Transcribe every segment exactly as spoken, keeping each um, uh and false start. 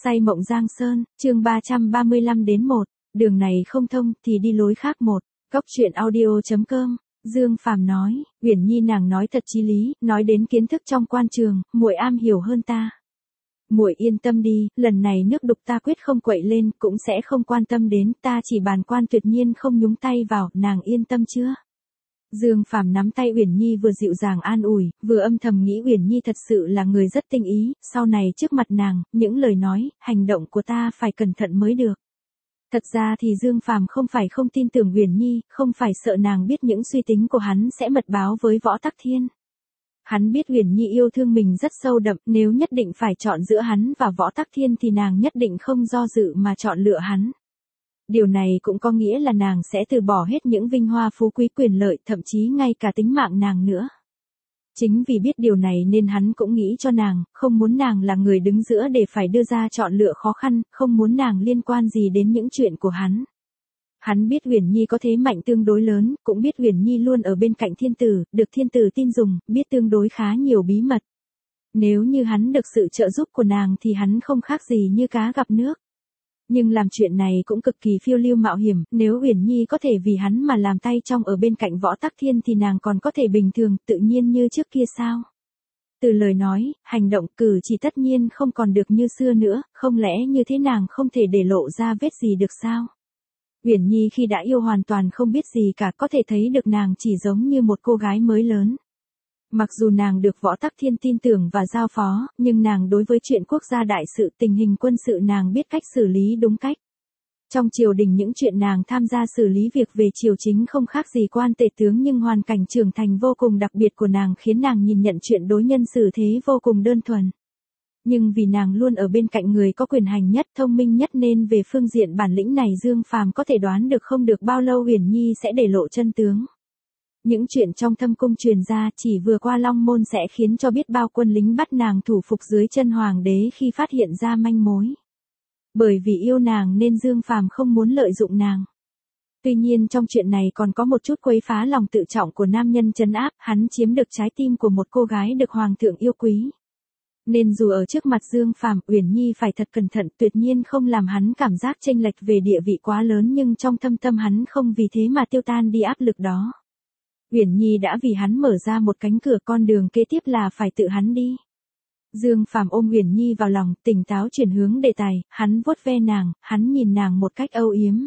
Say mộng Giang Sơn, chương ba trăm ba mươi lăm đến một, đường này không thông thì đi lối khác một. Góc truyện audio chấm com. Dương Phàm nói, Uyển Nhi nàng nói thật chí lý, nói đến kiến thức trong quan trường, muội am hiểu hơn ta. Muội yên tâm đi, lần này nước đục ta quyết không quậy lên, cũng sẽ không quan tâm đến, ta chỉ bàn quan tuyệt nhiên không nhúng tay vào, nàng yên tâm chưa? Dương Phàm nắm tay Uyển Nhi vừa dịu dàng an ủi, vừa âm thầm nghĩ Uyển Nhi thật sự là người rất tinh ý, sau này trước mặt nàng, những lời nói, hành động của ta phải cẩn thận mới được. Thật ra thì Dương Phàm không phải không tin tưởng Uyển Nhi, không phải sợ nàng biết những suy tính của hắn sẽ mật báo với Võ Tắc Thiên. Hắn biết Uyển Nhi yêu thương mình rất sâu đậm, nếu nhất định phải chọn giữa hắn và Võ Tắc Thiên thì nàng nhất định không do dự mà chọn lựa hắn. Điều này cũng có nghĩa là nàng sẽ từ bỏ hết những vinh hoa phú quý quyền lợi, thậm chí ngay cả tính mạng nàng nữa. Chính vì biết điều này nên hắn cũng nghĩ cho nàng, không muốn nàng là người đứng giữa để phải đưa ra chọn lựa khó khăn, không muốn nàng liên quan gì đến những chuyện của hắn. Hắn biết Uyển Nhi có thế mạnh tương đối lớn, cũng biết Uyển Nhi luôn ở bên cạnh thiên tử, được thiên tử tin dùng, biết tương đối khá nhiều bí mật. Nếu như hắn được sự trợ giúp của nàng thì hắn không khác gì như cá gặp nước. Nhưng làm chuyện này cũng cực kỳ phiêu lưu mạo hiểm, nếu Uyển Nhi có thể vì hắn mà làm tay trong ở bên cạnh Võ Tắc Thiên thì nàng còn có thể bình thường, tự nhiên như trước kia sao? Từ lời nói, hành động, cử chỉ tất nhiên không còn được như xưa nữa, không lẽ như thế nàng không thể để lộ ra vết gì được sao? Uyển Nhi khi đã yêu hoàn toàn không biết gì cả, có thể thấy được nàng chỉ giống như một cô gái mới lớn. Mặc dù nàng được Võ Tắc Thiên tin tưởng và giao phó, nhưng nàng đối với chuyện quốc gia đại sự, tình hình quân sự nàng biết cách xử lý đúng cách. Trong triều đình những chuyện nàng tham gia xử lý việc về triều chính không khác gì quan tể tướng, nhưng hoàn cảnh trưởng thành vô cùng đặc biệt của nàng khiến nàng nhìn nhận chuyện đối nhân xử thế vô cùng đơn thuần. Nhưng vì nàng luôn ở bên cạnh người có quyền hành nhất, thông minh nhất nên về phương diện bản lĩnh này Dương Phàm có thể đoán được không được bao lâu Uyển Nhi sẽ để lộ chân tướng. Những chuyện trong thâm cung truyền ra chỉ vừa qua Long Môn sẽ khiến cho biết bao quân lính bắt nàng thủ phục dưới chân hoàng đế khi phát hiện ra manh mối. Bởi vì yêu nàng nên Dương Phàm không muốn lợi dụng nàng. Tuy nhiên trong chuyện này còn có một chút quấy phá lòng tự trọng của nam nhân trấn áp, hắn chiếm được trái tim của một cô gái được hoàng thượng yêu quý. Nên dù ở trước mặt Dương Phàm, Uyển Nhi phải thật cẩn thận, tuyệt nhiên không làm hắn cảm giác chênh lệch về địa vị quá lớn, nhưng trong thâm tâm hắn không vì thế mà tiêu tan đi áp lực đó. Uyển Nhi đã vì hắn mở ra một cánh cửa, con đường kế tiếp là phải tự hắn đi. Dương Phàm ôm Uyển Nhi vào lòng, tỉnh táo chuyển hướng đề tài, hắn vuốt ve nàng, hắn nhìn nàng một cách âu yếm.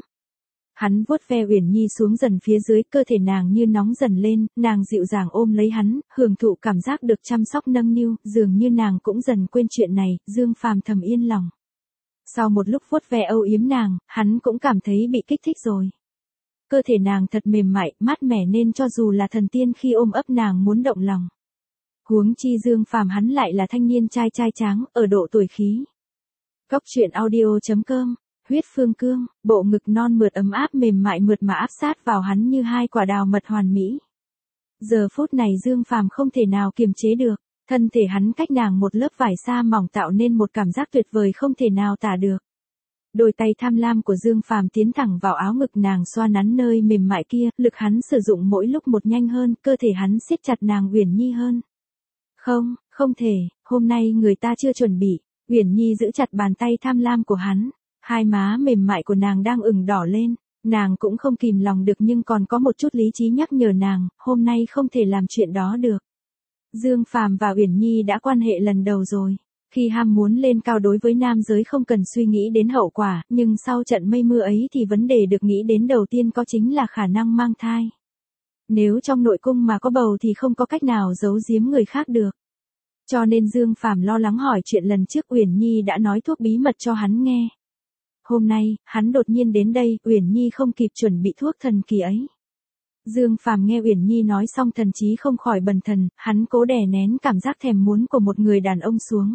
Hắn vuốt ve Uyển Nhi xuống dần phía dưới, cơ thể nàng như nóng dần lên, nàng dịu dàng ôm lấy hắn, hưởng thụ cảm giác được chăm sóc nâng niu, dường như nàng cũng dần quên chuyện này, Dương Phàm thầm yên lòng. Sau một lúc vuốt ve âu yếm nàng, hắn cũng cảm thấy bị kích thích rồi. Cơ thể nàng thật mềm mại, mát mẻ nên cho dù là thần tiên khi ôm ấp nàng muốn động lòng. Huống chi Dương Phàm hắn lại là thanh niên trai trai tráng, ở độ tuổi khí. Góc truyện audio chấm com. Huyết Phương Cương, bộ ngực non mượt ấm áp mềm mại mượt mà áp sát vào hắn như hai quả đào mật hoàn mỹ. Giờ phút này Dương Phàm không thể nào kiềm chế được, thân thể hắn cách nàng một lớp vải sa mỏng tạo nên một cảm giác tuyệt vời không thể nào tả được. Đôi tay tham lam của Dương Phàm tiến thẳng vào áo ngực nàng, xoa nắn nơi mềm mại kia, lực hắn sử dụng mỗi lúc một nhanh hơn, cơ thể hắn siết chặt nàng Uyển Nhi hơn. Không, không thể, hôm nay người ta chưa chuẩn bị. Uyển Nhi giữ chặt bàn tay tham lam của hắn. Hai má mềm mại của nàng đang ửng đỏ lên, nàng cũng không kìm lòng được nhưng còn có một chút lý trí nhắc nhở nàng, hôm nay không thể làm chuyện đó được. Dương Phàm và Uyển Nhi đã quan hệ lần đầu rồi. Khi ham muốn lên cao đối với nam giới không cần suy nghĩ đến hậu quả, nhưng sau trận mây mưa ấy thì vấn đề được nghĩ đến đầu tiên có chính là khả năng mang thai. Nếu trong nội cung mà có bầu thì không có cách nào giấu giếm người khác được. Cho nên Dương Phàm lo lắng hỏi chuyện lần trước Uyển Nhi đã nói thuốc bí mật cho hắn nghe. Hôm nay, hắn đột nhiên đến đây, Uyển Nhi không kịp chuẩn bị thuốc thần kỳ ấy. Dương Phàm nghe Uyển Nhi nói xong thần trí không khỏi bần thần, hắn cố đè nén cảm giác thèm muốn của một người đàn ông xuống.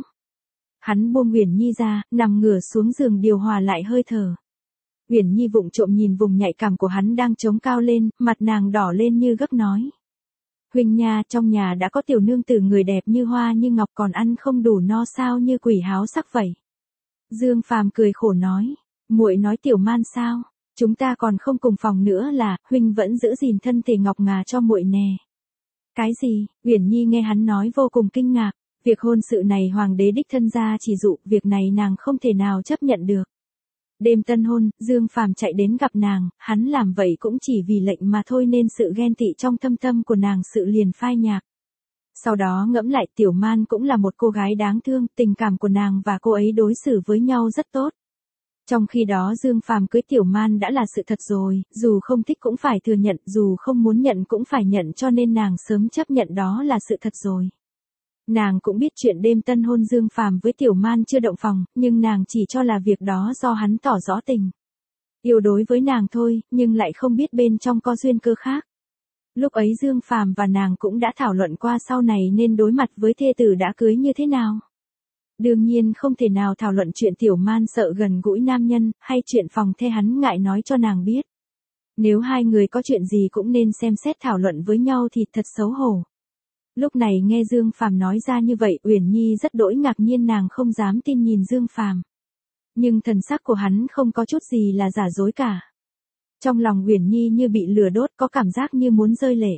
Hắn buông Uyển Nhi ra, nằm ngửa xuống giường điều hòa lại hơi thở. Uyển Nhi vụng trộm nhìn vùng nhạy cảm của hắn đang trống cao lên, mặt nàng đỏ lên như gấp nói. Huynh nha, trong nhà đã có tiểu nương tử người đẹp như hoa như ngọc còn ăn không đủ no sao như quỷ háo sắc vậy. Dương Phàm cười khổ nói. Muội nói tiểu man sao, chúng ta còn không cùng phòng nữa là, huynh vẫn giữ gìn thân thể ngọc ngà cho muội nè. Cái gì? Uyển Nhi nghe hắn nói vô cùng kinh ngạc, Việc hôn sự này hoàng đế đích thân ra chỉ dụ, việc này nàng không thể nào chấp nhận được. Đêm tân hôn, Dương Phàm chạy đến gặp nàng, hắn làm vậy cũng chỉ vì lệnh mà thôi nên sự ghen tị trong thâm tâm của nàng sự liền phai nhạt. Sau đó ngẫm lại Tiểu Man cũng là một cô gái đáng thương, tình cảm của nàng và cô ấy đối xử với nhau rất tốt. Trong khi đó Dương Phàm cưới Tiểu Man đã là sự thật rồi, dù không thích cũng phải thừa nhận, dù không muốn nhận cũng phải nhận cho nên nàng sớm chấp nhận đó là sự thật rồi. Nàng cũng biết chuyện đêm tân hôn Dương Phàm với Tiểu Man chưa động phòng, nhưng nàng chỉ cho là việc đó do hắn tỏ rõ tình yêu đối với nàng thôi, nhưng lại không biết bên trong có duyên cơ khác. Lúc ấy Dương Phàm và nàng cũng đã thảo luận qua sau này nên đối mặt với thê tử đã cưới như thế nào. Đương nhiên không thể nào thảo luận chuyện Tiểu Man sợ gần gũi nam nhân, hay chuyện phòng thê hắn ngại nói cho nàng biết. Nếu hai người có chuyện gì cũng nên xem xét thảo luận với nhau thì thật xấu hổ. Lúc này nghe Dương Phàm nói ra như vậy, Uyển Nhi rất đỗi ngạc nhiên, nàng không dám tin nhìn Dương Phàm. Nhưng thần sắc của hắn không có chút gì là giả dối cả. Trong lòng Uyển Nhi như bị lửa đốt, có cảm giác như muốn rơi lệ.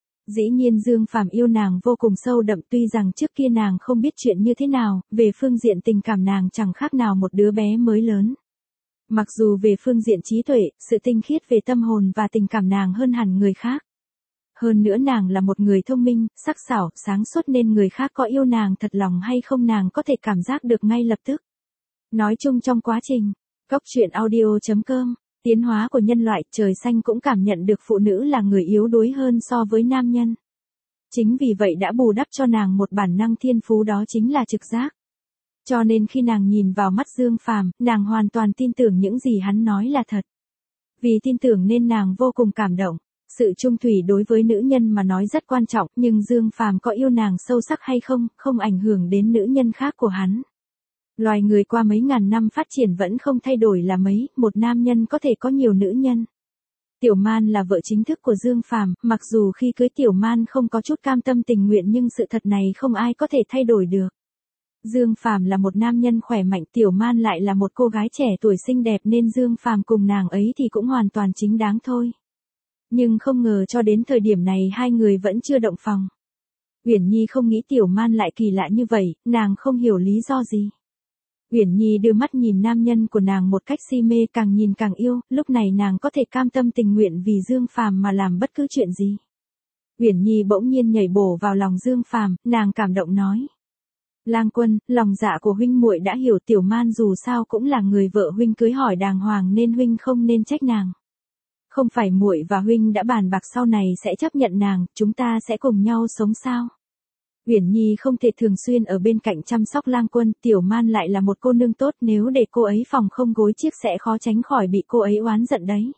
Dĩ nhiên Dương Phàm yêu nàng vô cùng sâu đậm, tuy rằng trước kia nàng không biết chuyện như thế nào, về phương diện tình cảm nàng chẳng khác nào một đứa bé mới lớn. Mặc dù về phương diện trí tuệ, sự tinh khiết về tâm hồn và tình cảm nàng hơn hẳn người khác. Hơn nữa nàng là một người thông minh, sắc sảo, sáng suốt nên người khác có yêu nàng thật lòng hay không nàng có thể cảm giác được ngay lập tức. Nói chung trong quá trình, Cốc truyện audio chấm com, tiến hóa của nhân loại, trời xanh cũng cảm nhận được phụ nữ là người yếu đuối hơn so với nam nhân. Chính vì vậy đã bù đắp cho nàng một bản năng thiên phú, đó chính là trực giác. Cho nên khi nàng nhìn vào mắt Dương Phàm, nàng hoàn toàn tin tưởng những gì hắn nói là thật. Vì tin tưởng nên nàng vô cùng cảm động. Sự trung thủy đối với nữ nhân mà nói rất quan trọng, nhưng Dương Phàm có yêu nàng sâu sắc hay không, không ảnh hưởng đến nữ nhân khác của hắn. Loài người qua mấy ngàn năm phát triển vẫn không thay đổi là mấy, một nam nhân có thể có nhiều nữ nhân. Tiểu Man là vợ chính thức của Dương Phàm, mặc dù khi cưới Tiểu Man không có chút cam tâm tình nguyện nhưng sự thật này không ai có thể thay đổi được. Dương Phàm là một nam nhân khỏe mạnh, Tiểu Man lại là một cô gái trẻ tuổi xinh đẹp nên Dương Phàm cùng nàng ấy thì cũng hoàn toàn chính đáng thôi. Nhưng không ngờ cho đến thời điểm này hai người vẫn chưa động phòng. Uyển Nhi không nghĩ Tiểu Man lại kỳ lạ như vậy, nàng không hiểu lý do gì. Uyển Nhi đưa mắt nhìn nam nhân của nàng một cách si mê, càng nhìn càng yêu, lúc này nàng có thể cam tâm tình nguyện vì Dương Phàm mà làm bất cứ chuyện gì. Uyển Nhi bỗng nhiên nhảy bổ vào lòng Dương Phàm, nàng cảm động nói: "Lang Quân, lòng dạ của huynh muội đã hiểu, Tiểu Man dù sao cũng là người vợ huynh cưới hỏi đàng hoàng nên huynh không nên trách nàng. Không phải muội và huynh đã bàn bạc sau này sẽ chấp nhận nàng, chúng ta sẽ cùng nhau sống sao?" Uyển Nhi không thể thường xuyên ở bên cạnh chăm sóc Lang Quân, Tiểu Man lại là một cô nương tốt, nếu để cô ấy phòng không gối chiếc sẽ khó tránh khỏi bị cô ấy oán giận đấy.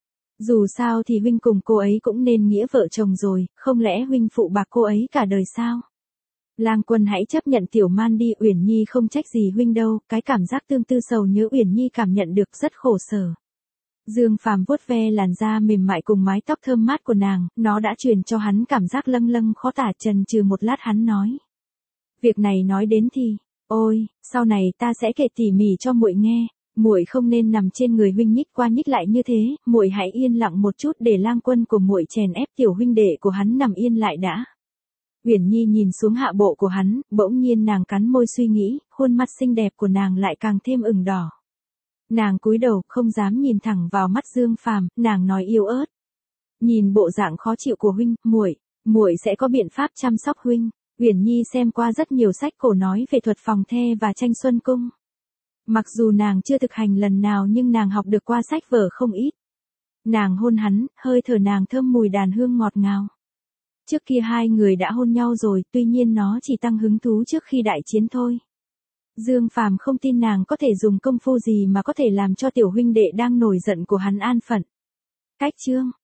Dù sao thì huynh cùng cô ấy cũng nên nghĩa vợ chồng rồi, không lẽ huynh phụ bạc cô ấy cả đời sao? Lang Quân hãy chấp nhận Tiểu Man đi, Uyển Nhi không trách gì huynh đâu, cái cảm giác tương tư sầu nhớ Uyển Nhi cảm nhận được rất khổ sở. Dương Phàm vuốt ve làn da mềm mại cùng mái tóc thơm mát của nàng, nó đã truyền cho hắn cảm giác lâng lâng khó tả. Chần chừ một lát hắn nói: "Việc này nói đến thì, ôi, sau này ta sẽ kể tỉ mỉ cho muội nghe, muội không nên nằm trên người huynh nhích qua nhích lại như thế, muội hãy yên lặng một chút để Lang Quân của muội chèn ép tiểu huynh đệ của hắn nằm yên lại đã." Uyển Nhi nhìn xuống hạ bộ của hắn, bỗng nhiên nàng cắn môi suy nghĩ, khuôn mặt xinh đẹp của nàng lại càng thêm ửng đỏ. Nàng cúi đầu, không dám nhìn thẳng vào mắt Dương Phàm, nàng nói yếu ớt: "Nhìn bộ dạng khó chịu của huynh, muội, muội sẽ có biện pháp chăm sóc huynh." Uyển Nhi xem qua rất nhiều sách cổ nói về thuật phòng thê và tranh xuân cung. Mặc dù nàng chưa thực hành lần nào nhưng nàng học được qua sách vở không ít. Nàng hôn hắn, hơi thở nàng thơm mùi đàn hương ngọt ngào. Trước kia hai người đã hôn nhau rồi, tuy nhiên nó chỉ tăng hứng thú trước khi đại chiến thôi. Dương Phàm không tin nàng có thể dùng công phu gì mà có thể làm cho tiểu huynh đệ đang nổi giận của hắn an phận. Cách chương